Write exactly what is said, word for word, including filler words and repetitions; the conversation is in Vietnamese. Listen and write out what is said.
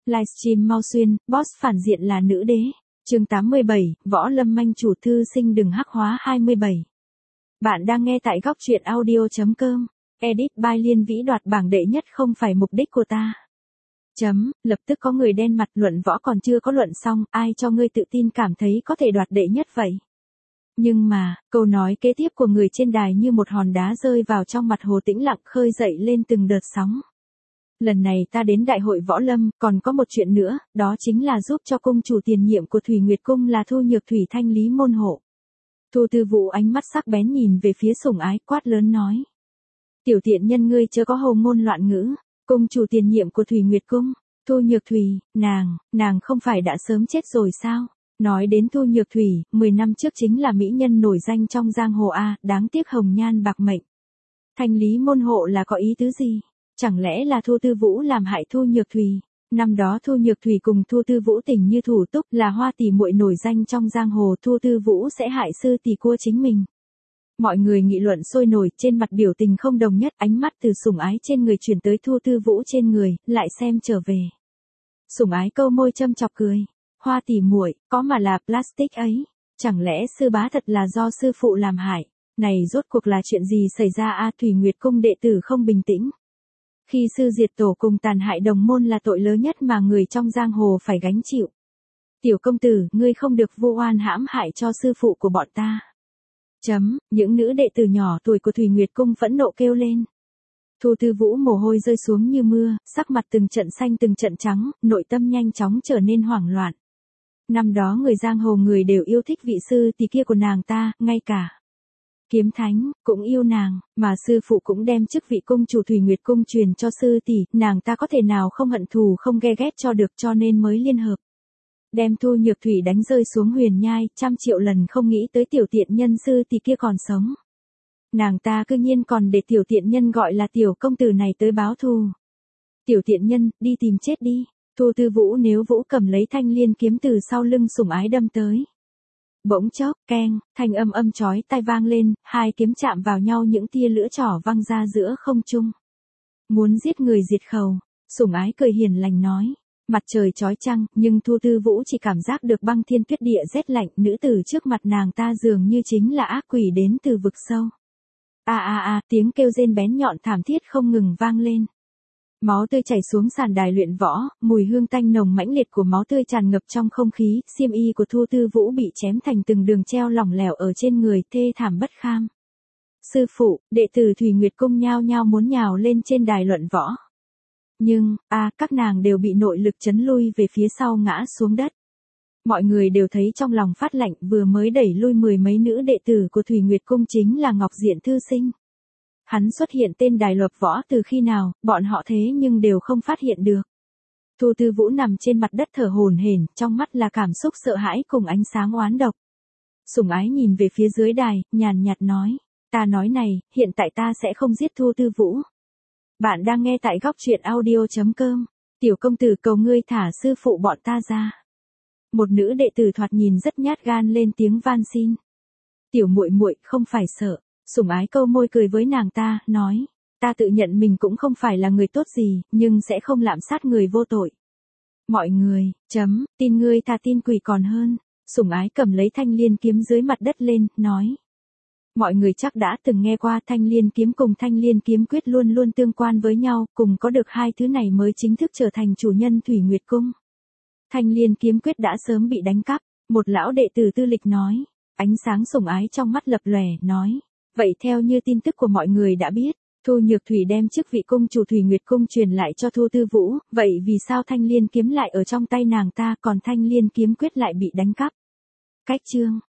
Livestream mau xuyên, boss phản diện là nữ đế. Chương tám mươi bảy, Võ Lâm Manh chủ thư sinh đừng hắc hóa hai mươi bảy. Bạn đang nghe tại góc truyện audio.com. Edit by Liên Vĩ đoạt bảng đệ nhất không phải mục đích của ta. Chấm, lập tức có người đen mặt luận võ còn chưa có luận xong, ai cho ngươi tự tin cảm thấy có thể đoạt đệ nhất vậy? Nhưng mà, câu nói kế tiếp của người trên đài như một hòn đá rơi vào trong mặt hồ tĩnh lặng khơi dậy lên từng đợt sóng. Lần này ta đến đại hội võ lâm, còn có một chuyện nữa, đó chính là giúp cho cung chủ tiền nhiệm của Thủy Nguyệt Cung là Thu Nhược Thủy thanh lý môn hộ. Thu Tư Vũ ánh mắt sắc bén nhìn về phía Sủng Ái quát lớn nói. Tiểu tiện nhân ngươi chớ có hồ ngôn loạn ngữ, cung chủ tiền nhiệm của Thủy Nguyệt Cung, Thu Nhược Thủy, nàng, nàng không phải đã sớm chết rồi sao? Nói đến Thu Nhược Thủy, mười năm trước chính là mỹ nhân nổi danh trong giang hồ A, đáng tiếc hồng nhan bạc mệnh. Thanh lý môn hộ là có ý tứ gì? Chẳng lẽ là Thu Tư Vũ làm hại Thu Nhược Thủy? Năm đó Thu Nhược Thủy cùng Thu Tư Vũ tình như thủ túc, là hoa tỷ muội nổi danh trong giang hồ, Thu Tư Vũ sẽ hại sư tỷ cua chính mình. Mọi người nghị luận sôi nổi, trên mặt biểu tình không đồng nhất, ánh mắt từ Sủng Ái trên người chuyển tới Thu Tư Vũ trên người, lại xem trở về. Sủng Ái câu môi châm chọc cười, hoa tỷ muội, có mà là plastic ấy, chẳng lẽ sư bá thật là do sư phụ làm hại? Này rốt cuộc là chuyện gì xảy ra a? Thủy Nguyệt Cung đệ tử không bình tĩnh. Khi sư diệt tổ cùng tàn hại đồng môn là tội lớn nhất mà người trong giang hồ phải gánh chịu. Tiểu công tử, ngươi không được vu oan hãm hại cho sư phụ của bọn ta. Chấm, những nữ đệ tử nhỏ tuổi của Thủy Nguyệt Cung phẫn nộ kêu lên. Thu Tư Vũ mồ hôi rơi xuống như mưa, sắc mặt từng trận xanh từng trận trắng, nội tâm nhanh chóng trở nên hoảng loạn. Năm đó người giang hồ người đều yêu thích vị sư tỷ kia của nàng ta, ngay cả Kiếm Thánh cũng yêu nàng, mà sư phụ cũng đem chức vị cung chủ Thủy Nguyệt Cung truyền cho sư tỷ, nàng ta có thể nào không hận thù không ghe ghét cho được, cho nên mới liên hợp. Đem Thu Nhược Thủy đánh rơi xuống huyền nhai, trăm triệu lần không nghĩ tới tiểu tiện nhân sư tỷ kia còn sống. Nàng ta cư nhiên còn để tiểu tiện nhân gọi là tiểu công tử này tới báo thù. Tiểu tiện nhân, đi tìm chết đi. Thu Tư Vũ nếu Vũ cầm lấy thanh liên kiếm từ sau lưng Sủng Ái đâm tới. Bỗng chốc, keng, thanh âm âm chói tai vang lên, hai kiếm chạm vào nhau, những tia lửa trỏ văng ra giữa không trung. Muốn giết người diệt khẩu, Sủng Ái cười hiền lành nói. Mặt trời chói chang, nhưng Thu Tư Vũ chỉ cảm giác được băng thiên tuyết địa rét lạnh, nữ tử trước mặt nàng ta dường như chính là ác quỷ đến từ vực sâu. A a a, tiếng kêu rên bén nhọn thảm thiết không ngừng vang lên. Máu tươi chảy xuống sàn đài luyện võ, mùi hương tanh nồng mãnh liệt của máu tươi tràn ngập trong không khí, xiêm y của Thu Tư Vũ bị chém thành từng đường treo lỏng lẻo ở trên người, thê thảm bất kham. Sư phụ, đệ tử Thủy Nguyệt Cung nhao nhao muốn nhào lên trên đài luận võ. Nhưng, a, à, các nàng đều bị nội lực chấn lui về phía sau ngã xuống đất. Mọi người đều thấy trong lòng phát lạnh, vừa mới đẩy lui mười mấy nữ đệ tử của Thủy Nguyệt Cung chính là Ngọc Diện thư sinh. Hắn xuất hiện tên đài luận võ từ khi nào, bọn họ thế nhưng đều không phát hiện được. Thu Tư Vũ nằm trên mặt đất thở hổn hển, trong mắt là cảm xúc sợ hãi cùng ánh sáng oán độc. Sủng Ái nhìn về phía dưới đài, nhàn nhạt nói, ta nói này, hiện tại ta sẽ không giết Thu Tư Vũ. Bạn đang nghe tại góc truyện audio.com. Tiểu công tử cầu ngươi thả sư phụ bọn ta ra. Một nữ đệ tử thoạt nhìn rất nhát gan lên tiếng van xin. Tiểu muội muội không phải sợ. Sủng Ái câu môi cười với nàng ta, nói, ta tự nhận mình cũng không phải là người tốt gì, nhưng sẽ không lạm sát người vô tội. Mọi người, chấm, tin ngươi thà tin quỷ còn hơn. Sủng Ái cầm lấy thanh liên kiếm dưới mặt đất lên, nói. Mọi người chắc đã từng nghe qua thanh liên kiếm cùng thanh liên kiếm quyết luôn luôn tương quan với nhau, cùng có được hai thứ này mới chính thức trở thành chủ nhân Thủy Nguyệt Cung. Thanh liên kiếm quyết đã sớm bị đánh cắp, một lão đệ tử tư lịch nói, ánh sáng Sủng Ái trong mắt lập lòe, nói, vậy theo như tin tức của mọi người đã biết, Thu Nhược Thủy đem chức vị cung chủ Thủy Nguyệt Cung truyền lại cho Thu Tư Vũ, vậy vì sao thanh liên kiếm lại ở trong tay nàng ta, còn thanh liên kiếm quyết lại bị đánh cắp? Cách chương